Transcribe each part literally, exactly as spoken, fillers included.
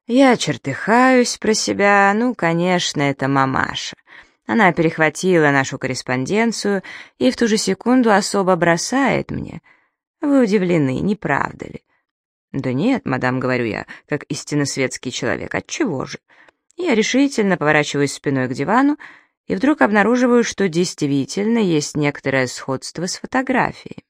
Я чертыхаюсь про себя, ну, конечно, это мамаша. Она перехватила нашу корреспонденцию и в ту же секунду особо бросает мне. Вы удивлены, не правда ли? Да нет, мадам, говорю я, как истинно светский человек, отчего же? Я решительно поворачиваюсь спиной к дивану и вдруг обнаруживаю, что действительно есть некоторое сходство с фотографией.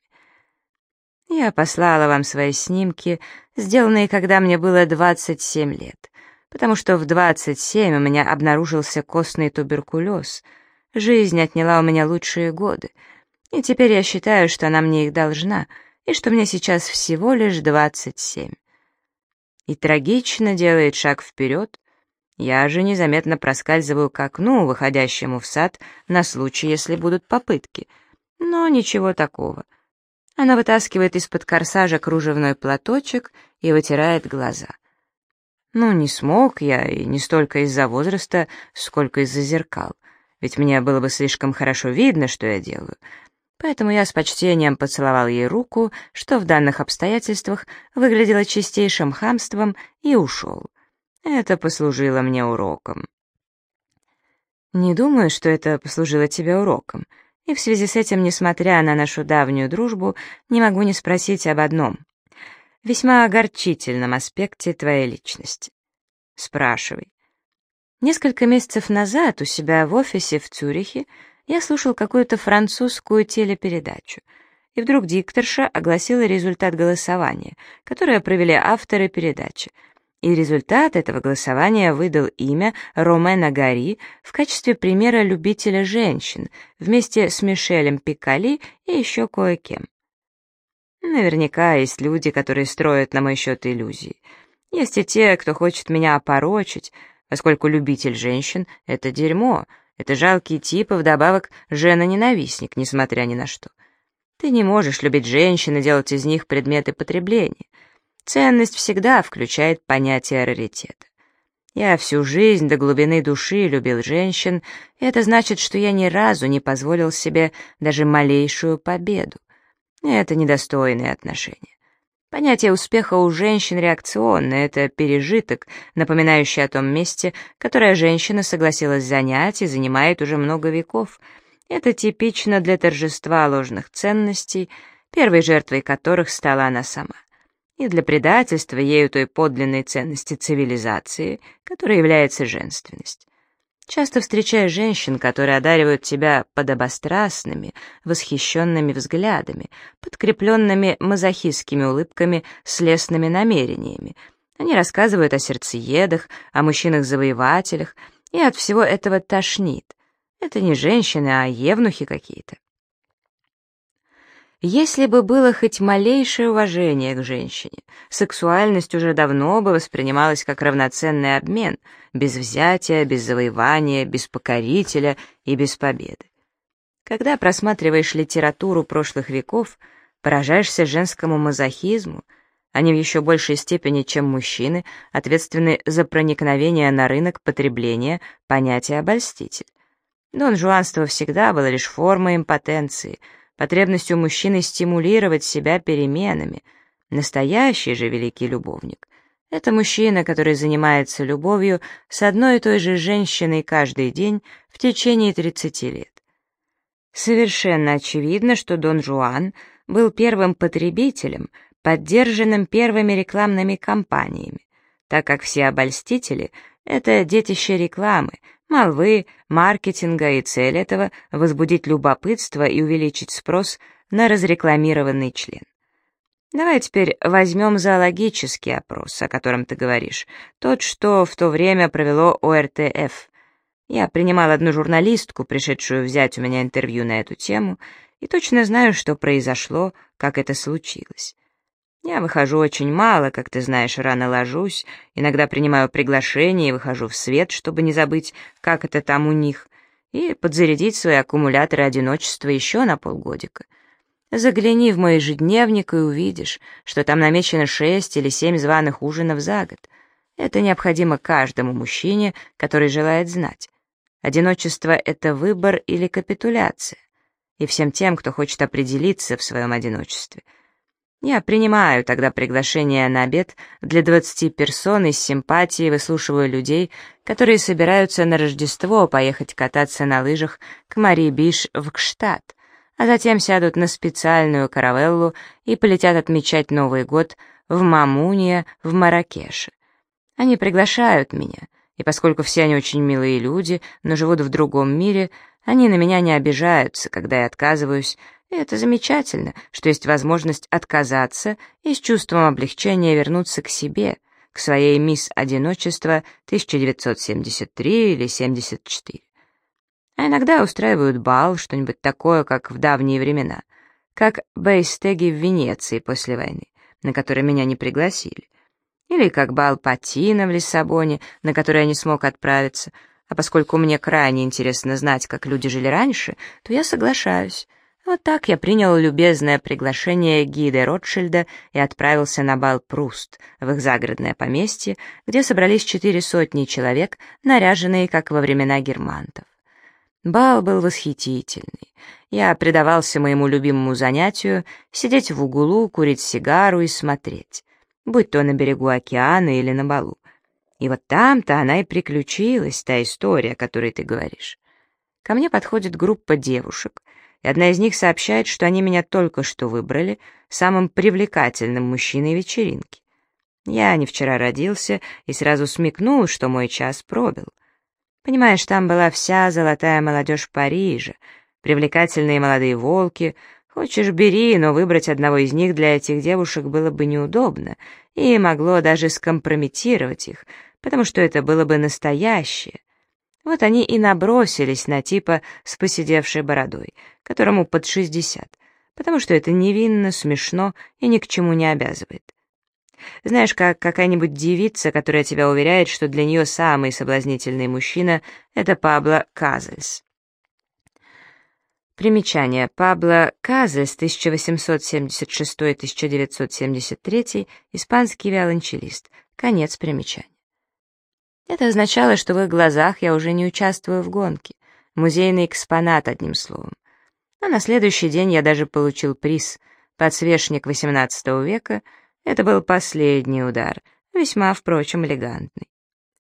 Я послала вам свои снимки, сделанные, когда мне было двадцать семь лет, потому что в двадцать семь у меня обнаружился костный туберкулез. Жизнь отняла у меня лучшие годы, и теперь я считаю, что она мне их должна, и что мне сейчас всего лишь двадцать семь. И трагично делает шаг вперед. Я же незаметно проскальзываю к окну, выходящему в сад, на случай, если будут попытки. Но ничего такого. Она вытаскивает из-под корсажа кружевной платочек и вытирает глаза. Ну, не смог я, и не столько из-за возраста, сколько из-за зеркал, ведь мне было бы слишком хорошо видно, что я делаю. Поэтому я с почтением поцеловал ей руку, что в данных обстоятельствах выглядело чистейшим хамством, и ушел. Это послужило мне уроком. Не думаю, что это послужило тебе уроком. И в связи с этим, несмотря на нашу давнюю дружбу, не могу не спросить об одном, весьма огорчительном аспекте твоей личности. Спрашивай. Несколько месяцев назад у себя в офисе в Цюрихе я слушал какую-то французскую телепередачу, и вдруг дикторша огласила результат голосования, которое провели авторы передачи. И результат этого голосования выдал имя Ромена Гари в качестве примера любителя женщин, вместе с Мишелем Пикколи и еще кое-кем. Наверняка есть люди, которые строят на мой счет иллюзии. Есть и те, кто хочет меня опорочить, поскольку любитель женщин — это дерьмо, это жалкий тип и вдобавок жена-ненавистник, несмотря ни на что. Ты не можешь любить женщин и делать из них предметы потребления. Ценность всегда включает понятие раритета. Я всю жизнь до глубины души любил женщин, и это значит, что я ни разу не позволил себе даже малейшую победу. Это недостойные отношения. Понятие успеха у женщин реакционное, это пережиток, напоминающий о том месте, которое женщина согласилась занять и занимает уже много веков. Это типично для торжества ложных ценностей, первой жертвой которых стала она сама, и для предательства ею той подлинной ценности цивилизации, которой является женственность. Часто встречаешь женщин, которые одаривают тебя подобострастными, восхищенными взглядами, подкрепленными мазохистскими улыбками с лестными намерениями. Они рассказывают о сердцеедах, о мужчинах-завоевателях, и от всего этого тошнит. Это не женщины, а евнухи какие-то. Если бы было хоть малейшее уважение к женщине, сексуальность уже давно бы воспринималась как равноценный обмен, без взятия, без завоевания, без покорителя и без победы. Когда просматриваешь литературу прошлых веков, поражаешься женскому мазохизму. Они в еще большей степени, чем мужчины, ответственны за проникновение на рынок потребления понятия «обольститель». Донжуанство всегда было лишь формой импотенции, потребностью мужчины стимулировать себя переменами. Настоящий же великий любовник — это мужчина, который занимается любовью с одной и той же женщиной каждый день в течение тридцати лет. Совершенно очевидно, что Дон Жуан был первым потребителем, поддержанным первыми рекламными кампаниями, так как все обольстители — это детище рекламы, молвы, маркетинга, и цель этого — возбудить любопытство и увеличить спрос на разрекламированный член. Давай теперь возьмем зоологический опрос, о котором ты говоришь, тот, что в то время провело О Р Т Ф. Я принимал одну журналистку, пришедшую взять у меня интервью на эту тему, и точно знаю, что произошло, как это случилось. Я выхожу очень мало, как ты знаешь, рано ложусь, иногда принимаю приглашение и выхожу в свет, чтобы не забыть, как это там у них, и подзарядить свои аккумуляторы одиночества еще на полгодика. Загляни в мой ежедневник и увидишь, что там намечено шесть или семь званых ужинов за год. Это необходимо каждому мужчине, который желает знать. Одиночество — это выбор или капитуляция, и всем тем, кто хочет определиться в своем одиночестве. Я принимаю тогда приглашение на обед для двадцати персон и с симпатией выслушиваю людей, которые собираются на Рождество поехать кататься на лыжах к Мари Биш в Гштадт, а затем сядут на специальную каравеллу и полетят отмечать Новый год в Мамуния в Марракеше. Они приглашают меня, и поскольку все они очень милые люди, но живут в другом мире, они на меня не обижаются, когда я отказываюсь, и это замечательно, что есть возможность отказаться и с чувством облегчения вернуться к себе, к своей мисс Одиночество тысяча девятьсот семьдесят три или семьдесят четыре. А иногда устраивают бал, что-нибудь такое, как в давние времена, как бейстеги в Венеции после войны, на который меня не пригласили, или как бал Патина в Лиссабоне, на который я не смог отправиться, а поскольку мне крайне интересно знать, как люди жили раньше, то я соглашаюсь. Вот так я принял любезное приглашение Ги де Ротшильда и отправился на бал Пруст в их загородное поместье, где собрались четыре сотни человек, наряженные, как во времена германтов. Бал был восхитительный. Я предавался моему любимому занятию — сидеть в углу, курить сигару и смотреть, будь то на берегу океана или на балу. И вот там-то она и приключилась, та история, о которой ты говоришь. Ко мне подходит группа девушек, и одна из них сообщает, что они меня только что выбрали самым привлекательным мужчиной вечеринки. Я не вчера родился и сразу смекнул, что мой час пробил. Понимаешь, там была вся золотая молодежь Парижа, привлекательные молодые волки. Хочешь, бери, но выбрать одного из них для этих девушек было бы неудобно и могло даже скомпрометировать их, потому что это было бы настоящее. Вот они и набросились на типа с поседевшей бородой, которому под шестьдесят, потому что это невинно, смешно и ни к чему не обязывает. Знаешь, как какая-нибудь девица, которая тебя уверяет, что для нее самый соблазнительный мужчина — это Пабло Казальс. Примечание. Пабло Казальс, тысяча восемьсот семьдесят шестой — тысяча девятьсот семьдесят третий, испанский виолончелист. Конец примечания. Это означало, что в их глазах я уже не участвую в гонке. Музейный экспонат, одним словом. А на следующий день я даже получил приз — подсвечник восемнадцатого века. Это был последний удар, весьма, впрочем, элегантный.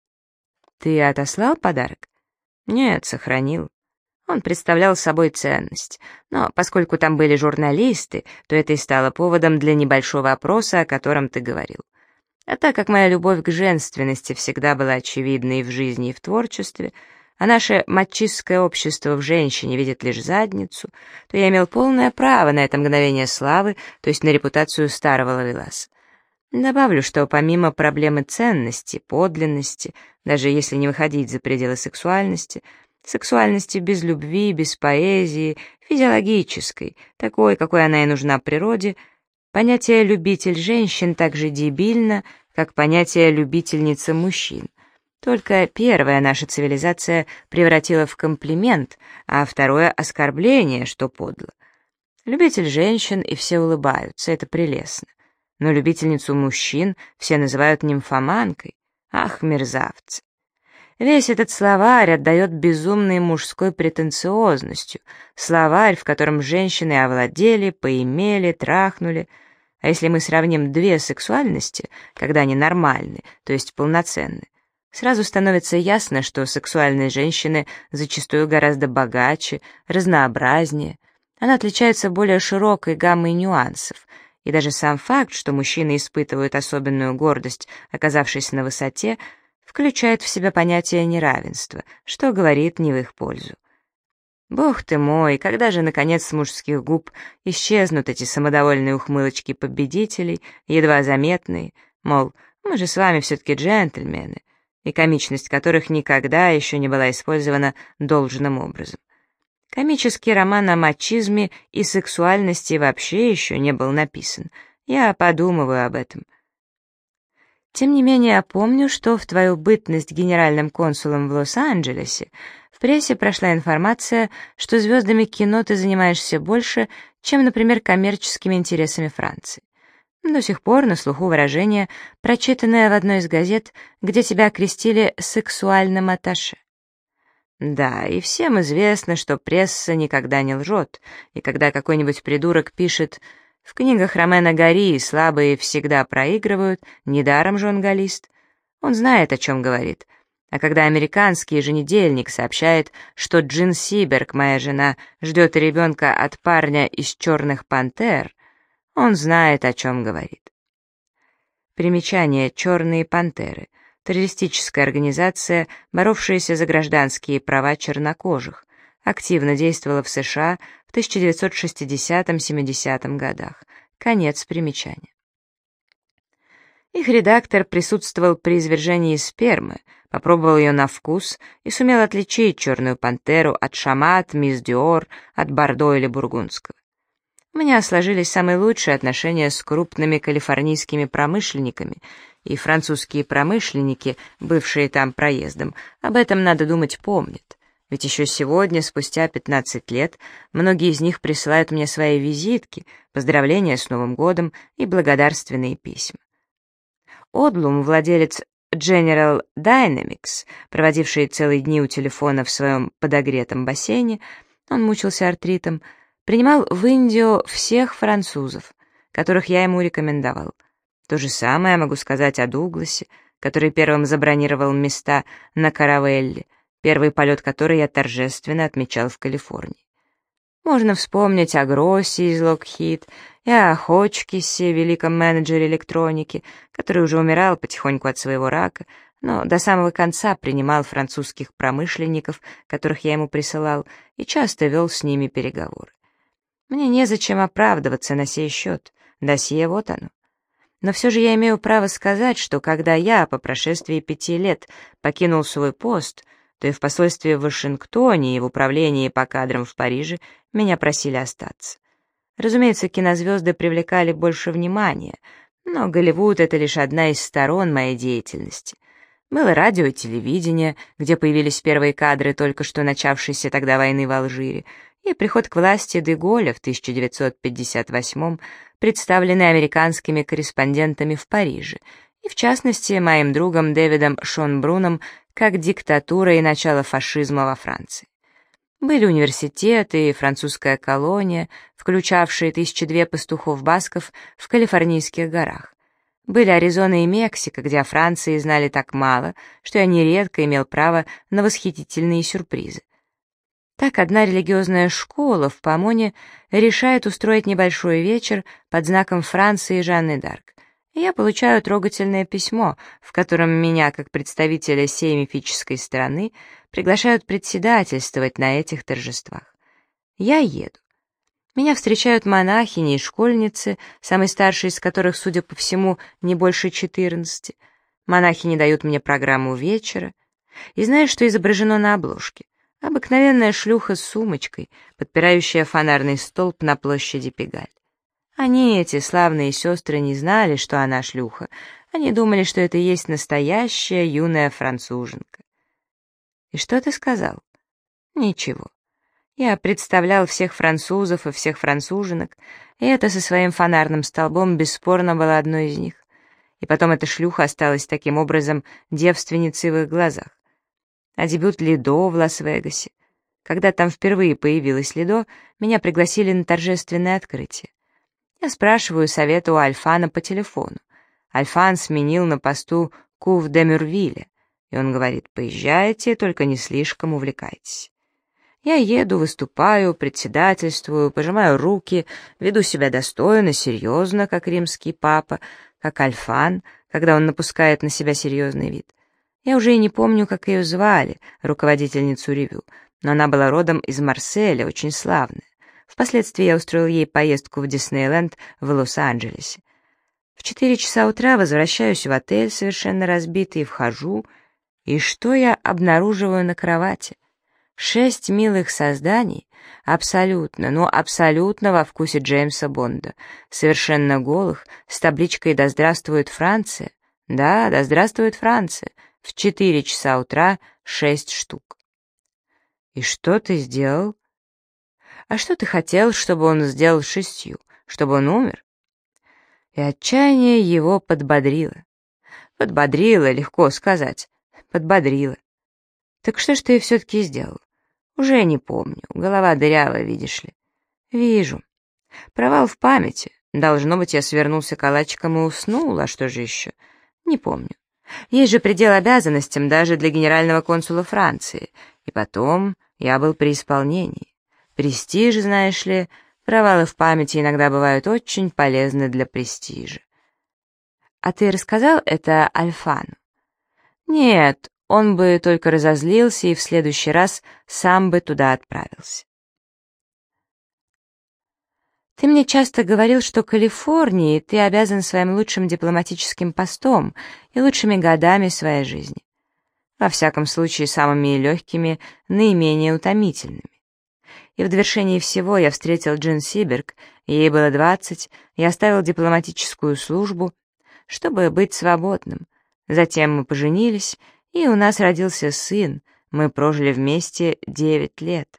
Ты отослал подарок? Нет, сохранил. Он представлял собой ценность, но поскольку там были журналисты, то это и стало поводом для небольшого опроса, о котором ты говорил. А так как моя любовь к женственности всегда была очевидной и в жизни, и в творчестве, а наше мачистское общество в женщине видит лишь задницу, то я имел полное право на это мгновение славы, то есть на репутацию старого ловеласа. Добавлю, что помимо проблемы ценности, подлинности, даже если не выходить за пределы сексуальности, сексуальности без любви, без поэзии, физиологической, такой, какой она и нужна природе, понятие «любитель женщин» так же дебильно, как понятие «любительница мужчин». Только первое наша цивилизация превратила в комплимент, а второе — оскорбление, что подло. Любитель женщин, и все улыбаются, это прелестно. Но любительницу мужчин все называют нимфоманкой. Ах, мерзавцы! Весь этот словарь отдает безумной мужской претенциозностью, словарь, в котором женщины овладели, поимели, трахнули. А если мы сравним две сексуальности, когда они нормальны, то есть полноценны, сразу становится ясно, что сексуальные женщины зачастую гораздо богаче, разнообразнее. Она отличается более широкой гаммой нюансов, и даже сам факт, что мужчины испытывают особенную гордость, оказавшись на высоте, включает в себя понятие неравенства, что говорит не в их пользу. Бог ты мой, когда же, наконец, с мужских губ исчезнут эти самодовольные ухмылочки победителей, едва заметные, мол, мы же с вами все-таки джентльмены, и комичность которых никогда еще не была использована должным образом. Комический роман о мачизме и сексуальности вообще еще не был написан. Я подумываю об этом. Тем не менее, я помню, что в твою бытность генеральным консулом в Лос-Анджелесе в прессе прошла информация, что звездами кино ты занимаешься больше, чем, например, коммерческими интересами Франции. До сих пор на слуху выражение, прочитанное в одной из газет, где тебя окрестили сексуальным атташе. Да, и всем известно, что пресса никогда не лжет, и когда какой-нибудь придурок пишет В книгах Ромена Гари слабые всегда проигрывают, недаром же он галлист. Он знает, о чем говорит. А когда американский еженедельник сообщает, что Джин Сиберг, моя жена, ждет ребенка от парня из «Черных пантер», он знает, о чем говорит. Примечание: «Черные пантеры» — террористическая организация, боровшаяся за гражданские права чернокожих, активно действовала в США в тысяча девятьсот шестидесятом-семидесятом годах. Конец примечания. Их редактор присутствовал при извержении спермы, попробовал ее на вкус и сумел отличить черную пантеру от Шамат, Мисс Диор, от Бордо или Бургундского. У меня сложились самые лучшие отношения с крупными калифорнийскими промышленниками, и французские промышленники, бывшие там проездом, об этом, надо думать, помнят. Ведь еще сегодня, спустя пятнадцать лет, многие из них присылают мне свои визитки, поздравления с Новым годом и благодарственные письма. Одлум, владелец General Dynamics, проводивший целые дни у телефона в своем подогретом бассейне, он мучился артритом, принимал в Индию всех французов, которых я ему рекомендовал. То же самое я могу сказать о Дугласе, который первым забронировал места на каравелле, первый полет которой я торжественно отмечал в Калифорнии. Можно вспомнить о Гроссе из Локхид и о Ходжкинсе, великом менеджере электроники, который уже умирал потихоньку от своего рака, но до самого конца принимал французских промышленников, которых я ему присылал, и часто вел с ними переговоры. Мне незачем оправдываться на сей счет, досье вот оно. Но все же я имею право сказать, что когда я по прошествии пяти лет покинул свой пост, то и в посольстве в Вашингтоне и в управлении по кадрам в Париже меня просили остаться. Разумеется, кинозвезды привлекали больше внимания, но Голливуд — это лишь одна из сторон моей деятельности. Было радио и телевидение, где появились первые кадры только что начавшейся тогда войны в Алжире, и приход к власти де Голля в тысяча девятьсот пятьдесят восьмом, представленный американскими корреспондентами в Париже, и в частности моим другом Дэвидом Шонбруном, как диктатура и начало фашизма во Франции. Были университеты и французская колония, включавшие тысячи две пастухов-басков в Калифорнийских горах. Были Аризона и Мексика, где о Франции знали так мало, что я нередко имел право на восхитительные сюрпризы. Так одна религиозная школа в Помоне решает устроить небольшой вечер под знаком Франции и Жанны д'Арк. И я получаю трогательное письмо, в котором меня, как представителя сей мифической страны, приглашают председательствовать на этих торжествах. Я еду. Меня встречают монахини и школьницы, самой старшей из которых, судя по всему, не больше четырнадцати. Монахини дают мне программу вечера. И знаешь, что изображено на обложке? Обыкновенная шлюха с сумочкой, подпирающая фонарный столб на площади Пегаль. Они, эти славные сестры, не знали, что она шлюха. Они думали, что это и есть настоящая юная француженка. И что ты сказал? Ничего. Я представлял всех французов и всех француженок, и это со своим фонарным столбом бесспорно было одной из них. И потом эта шлюха осталась таким образом девственницей в их глазах. А дебют Лидо в Лас-Вегасе. Когда там впервые появилась Лидо, меня пригласили на торжественное открытие. Я спрашиваю совета у Альфана по телефону. Альфан сменил на посту Кув де Мюрвиля, и он говорит: поезжайте, только не слишком увлекайтесь. Я еду, выступаю, председательствую, пожимаю руки, веду себя достойно, серьезно, как римский папа, как Альфан, когда он напускает на себя серьезный вид. Я уже и не помню, как ее звали, руководительницу ревю, но она была родом из Марселя, очень славная. Впоследствии я устроил ей поездку в Диснейленд в Лос-Анджелесе. В четыре часа утра возвращаюсь в отель, совершенно разбитый, вхожу, и что я обнаруживаю на кровати? Шесть милых созданий, абсолютно, ну абсолютно во вкусе Джеймса Бонда, совершенно голых, с табличкой «Да здравствует Франция». Да, да здравствует Франция. В четыре часа утра шесть штук. И что ты сделал? А что ты хотел, чтобы он сделал шестью? Чтобы он умер? И отчаяние его подбодрило. Подбодрило, легко сказать. Подбодрило. Так что ж ты все-таки сделал? Уже не помню. Голова дырявая, видишь ли. Вижу. Провал в памяти. Должно быть, я свернулся калачиком и уснул, а что же еще? Не помню. Есть же предел обязанностям даже для генерального консула Франции. И потом я был при исполнении. Престиж, знаешь ли, провалы в памяти иногда бывают очень полезны для престижа. А ты рассказал это Альфану? Нет, он бы только разозлился и в следующий раз сам бы туда отправился. Ты мне часто говорил, что Калифорнии ты обязан своим лучшим дипломатическим постом и лучшими годами своей жизни. Во всяком случае, самыми легкими, наименее утомительными. И в довершении всего я встретил Джин Сиберг, ей было двадцать, я оставил дипломатическую службу, чтобы быть свободным. Затем мы поженились, и у нас родился сын, мы прожили вместе девять лет.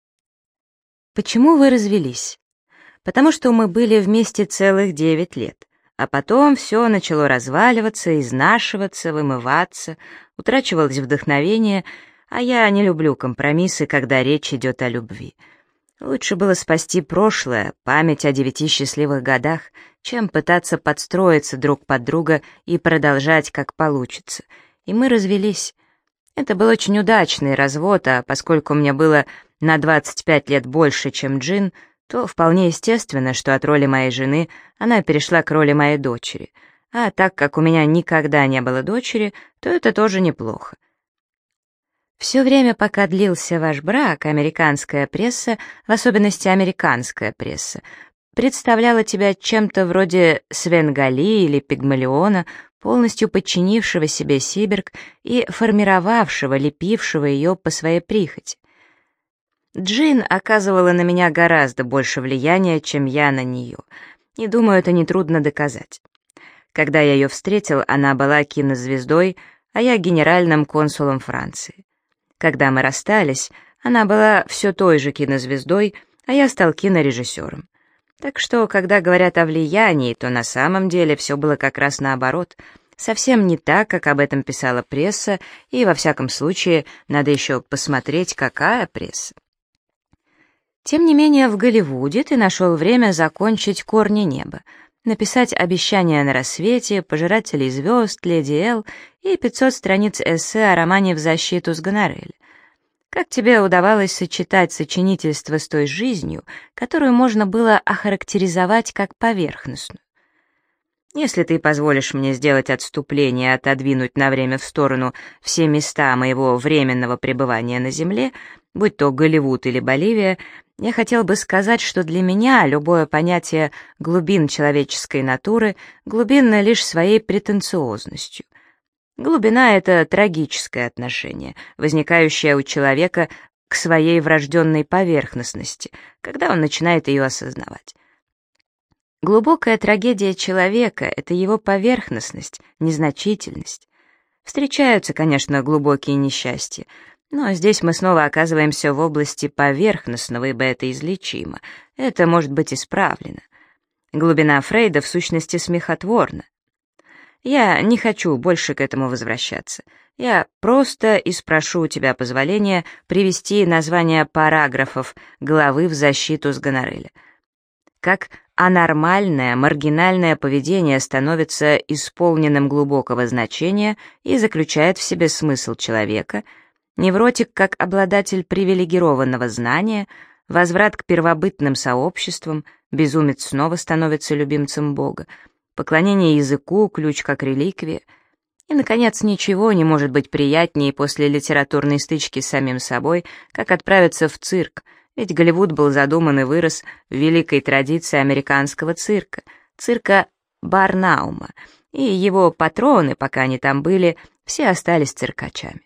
Почему вы развелись? Потому что мы были вместе целых девять лет, а потом все начало разваливаться, изнашиваться, вымываться, утрачивалось вдохновение, а я не люблю компромиссы, когда речь идет о любви. Лучше было спасти прошлое, память о девяти счастливых годах, чем пытаться подстроиться друг под друга и продолжать, как получится. И мы развелись. Это был очень удачный развод, а поскольку мне было на двадцать пять лет больше, чем Джин, то вполне естественно, что от роли моей жены она перешла к роли моей дочери. А так как у меня никогда не было дочери, то это тоже неплохо. Все время, пока длился ваш брак, американская пресса, в особенности американская пресса, представляла тебя чем-то вроде Свенгали или Пигмалиона, полностью подчинившего себе Сиберг и формировавшего, лепившего ее по своей прихоти. Джин оказывала на меня гораздо больше влияния, чем я на нее, и думаю, это нетрудно доказать. Когда я ее встретил, она была кинозвездой, а я генеральным консулом Франции. Когда мы расстались, она была все той же кинозвездой, а я стал кинорежиссером. Так что, когда говорят о влиянии, то на самом деле все было как раз наоборот, совсем не так, как об этом писала пресса, и во всяком случае надо еще посмотреть, какая пресса. Тем не менее, в Голливуде ты нашел время закончить «Корни неба», написать «Обещания на рассвете», «Пожирателей звезд», «Леди Эл» и пятьсот страниц эссе о романе «В защиту с Гоноррель». Как тебе удавалось сочетать сочинительство с той жизнью, которую можно было охарактеризовать как поверхностную? Если ты позволишь мне сделать отступление и отодвинуть на время в сторону все места моего временного пребывания на Земле, будь то Голливуд или Боливия, я хотел бы сказать, что для меня любое понятие глубин человеческой натуры глубинно лишь своей претенциозностью. Глубина — это трагическое отношение, возникающее у человека к своей врожденной поверхностности, когда он начинает ее осознавать. Глубокая трагедия человека — это его поверхностность, незначительность. Встречаются, конечно, глубокие несчастья, но здесь мы снова оказываемся в области поверхностного, ибо это излечимо, это может быть исправлено. Глубина Фрейда в сущности смехотворна. Я не хочу больше к этому возвращаться. Я просто и спрошу у тебя позволения привести названия параграфов главы «В защиту с Гонорреля». Как анормальное, маргинальное поведение становится исполненным глубокого значения и заключает в себе смысл человека, невротик как обладатель привилегированного знания, возврат к первобытным сообществам, безумец снова становится любимцем Бога, поклонение языку, ключ как реликвия. И, наконец, ничего не может быть приятнее после литературной стычки с самим собой, как отправиться в цирк, ведь Голливуд был задуман и вырос в великой традиции американского цирка, цирка Барнаума, и его патроны, пока они там были, все остались циркачами.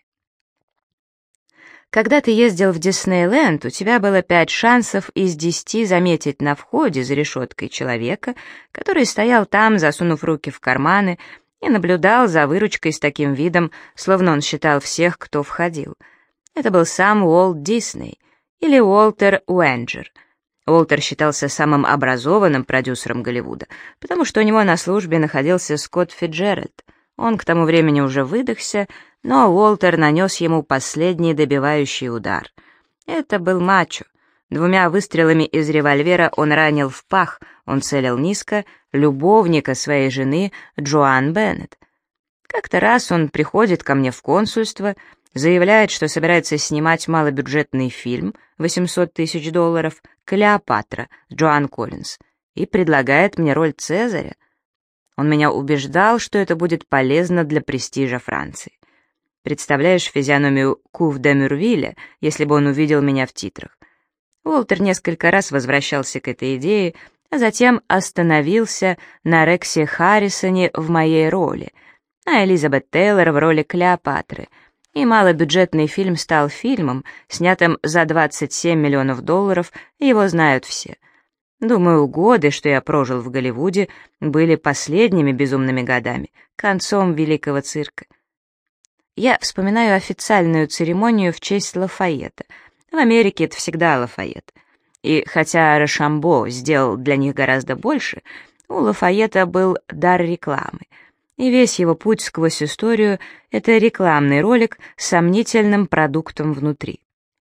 Когда ты ездил в Диснейленд, у тебя было пять шансов из десяти заметить на входе за решеткой человека, который стоял там, засунув руки в карманы, и наблюдал за выручкой с таким видом, словно он считал всех, кто входил. Это был сам Уолт Дисней, или Уолтер Уэнджер. Уолтер считался самым образованным продюсером Голливуда, потому что у него на службе находился Скотт Фицджеральд. Он к тому времени уже выдохся, но Уолтер нанес ему последний добивающий удар. Это был мачо. Двумя выстрелами из револьвера он ранил в пах, он целил низко, любовника своей жены Джоан Беннет. Как-то раз он приходит ко мне в консульство, заявляет, что собирается снимать малобюджетный фильм, восемьсот тысяч долларов, «Клеопатра» с Джоан Коллинз, и предлагает мне роль Цезаря. Он меня убеждал, что это будет полезно для престижа Франции. Представляешь физиономию Кув де Мюрвиля, если бы он увидел меня в титрах. Уолтер несколько раз возвращался к этой идее, а затем остановился на Рексе Харрисоне в моей роли, а Элизабет Тейлор в роли Клеопатры, и малобюджетный фильм стал фильмом, снятым за двадцать семь миллионов долларов, и его знают все. Думаю, годы, что я прожил в Голливуде, были последними безумными годами, концом великого цирка. Я вспоминаю официальную церемонию в честь Лафайета. В Америке это всегда Лафайет. И хотя Рашамбо сделал для них гораздо больше, у Лафайета был дар рекламы. И весь его путь сквозь историю — это рекламный ролик с сомнительным продуктом внутри.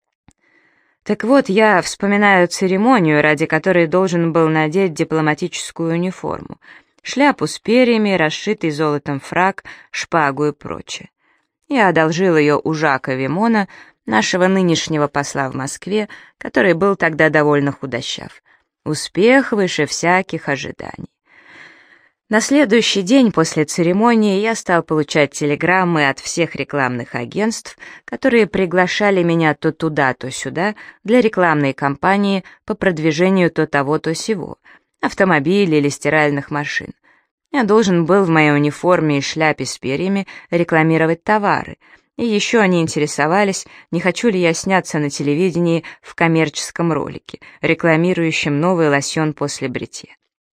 Так вот, я вспоминаю церемонию, ради которой должен был надеть дипломатическую униформу, шляпу с перьями, расшитый золотом фрак, шпагу и прочее. Я одолжил ее у Жака Вимона, нашего нынешнего посла в Москве, который был тогда довольно худощав. Успех выше всяких ожиданий. На следующий день после церемонии я стал получать телеграммы от всех рекламных агентств, которые приглашали меня то туда, то сюда для рекламной кампании по продвижению то того, то сего, автомобилей или стиральных машин. Я должен был в моей униформе и шляпе с перьями рекламировать товары, и еще они интересовались, не хочу ли я сняться на телевидении в коммерческом ролике, рекламирующем новый лосьон после бритья.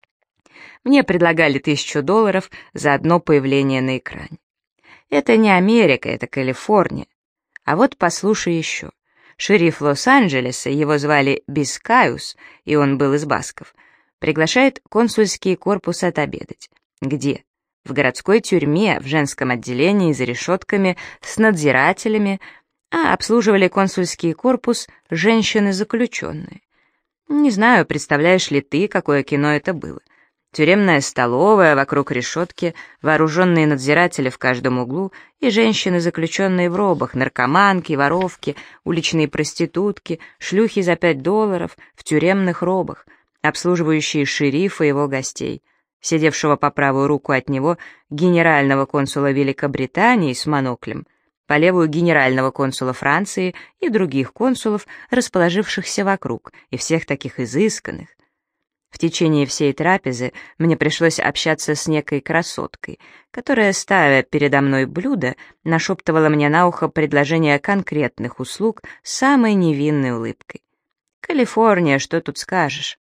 Мне предлагали тысячу долларов за одно появление на экране. Это не Америка, это Калифорния. А вот послушай еще. Шериф Лос-Анджелеса, его звали Бискаюс, и он был из басков, приглашает консульский корпус отобедать. Где? В городской тюрьме, в женском отделении, за решетками, с надзирателями, а обслуживали консульский корпус женщины-заключенные. Не знаю, представляешь ли ты, какое кино это было. Тюремная столовая, вокруг решетки, вооруженные надзиратели в каждом углу и женщины, заключенные в робах, наркоманки, воровки, уличные проститутки, шлюхи за пять долларов в тюремных робах, обслуживающие шерифа и его гостей, сидевшего по правую руку от него генерального консула Великобритании с моноклем, по левую генерального консула Франции и других консулов, расположившихся вокруг, и всех таких изысканных. В течение всей трапезы мне пришлось общаться с некой красоткой, которая, ставя передо мной блюдо, нашептывала мне на ухо предложение конкретных услуг с самой невинной улыбкой. Калифорния, что тут скажешь?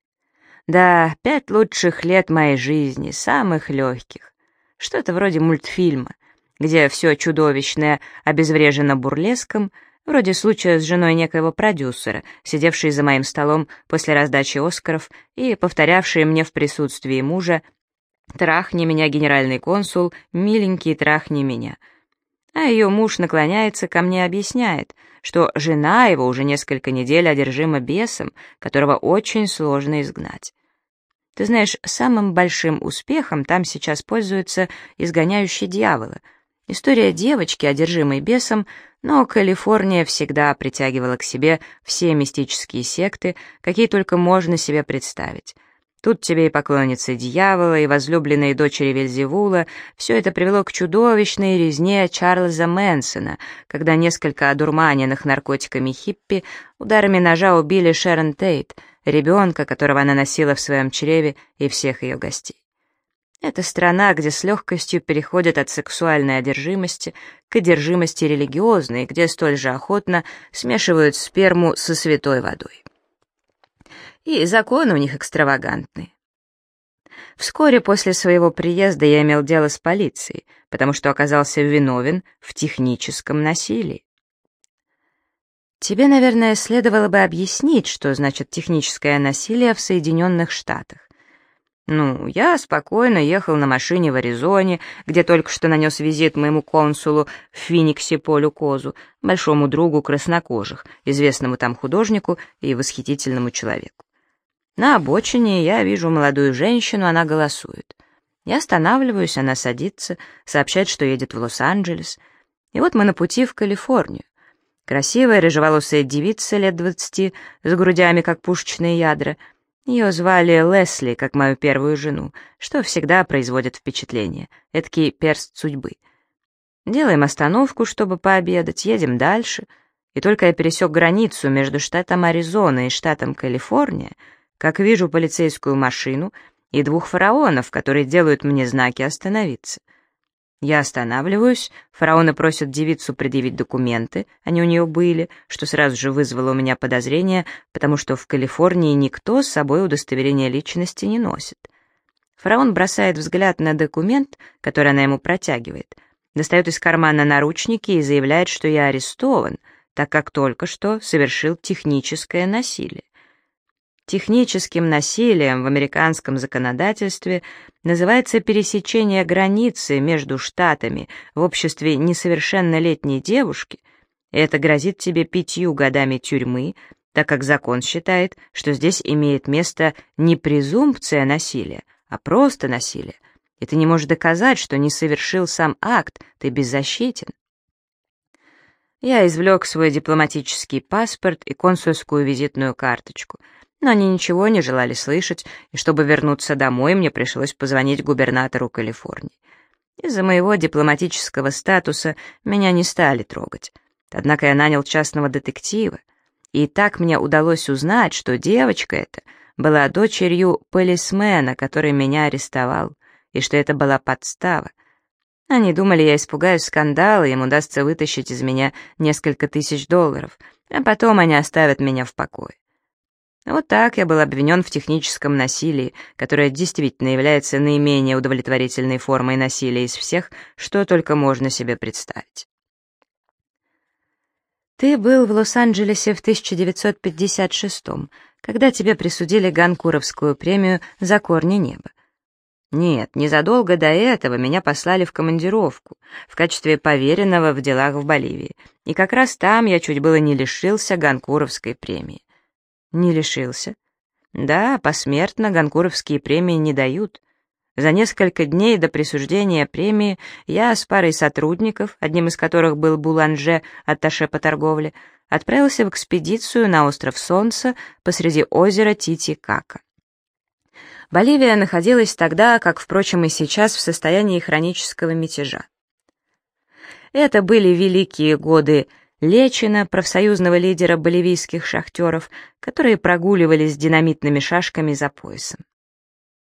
Да, пять лучших лет моей жизни, самых легких. Что-то вроде мультфильма, где все чудовищное обезврежено бурлеском, вроде случая с женой некоего продюсера, сидевшей за моим столом после раздачи «Оскаров» и повторявшей мне в присутствии мужа «Трахни меня, генеральный консул, миленький, трахни меня». А ее муж наклоняется ко мне и объясняет, что жена его уже несколько недель одержима бесом, которого очень сложно изгнать. Ты знаешь, самым большим успехом там сейчас пользуется изгоняющий дьявола. История девочки, одержимой бесом, но Калифорния всегда притягивала к себе все мистические секты, какие только можно себе представить. Тут тебе и поклонницы дьявола, и возлюбленные дочери Вельзевула. Все это привело к чудовищной резне Чарльза Мэнсона, когда несколько одурманенных наркотиками хиппи ударами ножа убили Шерон Тейт, ребенка, которого она носила в своем чреве, и всех ее гостей. Это страна, где с легкостью переходят от сексуальной одержимости к одержимости религиозной, где столь же охотно смешивают сперму со святой водой. И законы у них экстравагантные. Вскоре после своего приезда я имел дело с полицией, потому что оказался виновен в техническом насилии. Тебе, наверное, следовало бы объяснить, что значит техническое насилие в Соединенных Штатах. Ну, я спокойно ехал на машине в Аризоне, где только что нанес визит моему консулу в Финиксе Полю Козу, большому другу краснокожих, известному там художнику и восхитительному человеку. На обочине я вижу молодую женщину, она голосует. Я останавливаюсь, она садится, сообщает, что едет в Лос-Анджелес. И вот мы на пути в Калифорнию. Красивая рыжеволосая девица лет двадцати, с грудями, как пушечные ядра. Ее звали Лесли, как мою первую жену, что всегда производит впечатление. Эдакий перст судьбы. Делаем остановку, чтобы пообедать, едем дальше. И только я пересек границу между штатом Аризона и штатом Калифорния, как вижу полицейскую машину и двух фараонов, которые делают мне знаки остановиться. Я останавливаюсь, фараоны просят девицу предъявить документы, они у нее были, что сразу же вызвало у меня подозрение, потому что в Калифорнии никто с собой удостоверение личности не носит. Фараон бросает взгляд на документ, который она ему протягивает, достает из кармана наручники и заявляет, что я арестован, так как только что совершил техническое насилие. Техническим насилием в американском законодательстве называется пересечение границы между штатами в обществе несовершеннолетней девушки, и это грозит тебе пятью годами тюрьмы, так как закон считает, что здесь имеет место не презумпция насилия, а просто насилие, и ты не можешь доказать, что не совершил сам акт, ты беззащитен. Я извлек свой дипломатический паспорт и консульскую визитную карточку, но они ничего не желали слышать, и чтобы вернуться домой, мне пришлось позвонить губернатору Калифорнии. Из-за моего дипломатического статуса меня не стали трогать. Однако я нанял частного детектива, и так мне удалось узнать, что девочка эта была дочерью полисмена, который меня арестовал, и что это была подстава. Они думали, я испугаюсь скандала, и им удастся вытащить из меня несколько тысяч долларов, а потом они оставят меня в покое. Вот так я был обвинен в техническом насилии, которое действительно является наименее удовлетворительной формой насилия из всех, что только можно себе представить. Ты был в Лос-Анджелесе в тысяча девятьсот пятьдесят шестом, когда тебе присудили Ганкуровскую премию «За корни неба». Нет, незадолго до этого меня послали в командировку в качестве поверенного в делах в Боливии, и как раз там я чуть было не лишился Ганкуровской премии. Не лишился? Да, посмертно Ганкуровские премии не дают. За несколько дней до присуждения премии я с парой сотрудников, одним из которых был Буланже, атташе по торговле, отправился в экспедицию на остров Солнца посреди озера Титикака. Боливия находилась тогда, как, впрочем, и сейчас, в состоянии хронического мятежа. Это были великие годы Лечина, профсоюзного лидера боливийских шахтеров, которые прогуливались с динамитными шашками за поясом.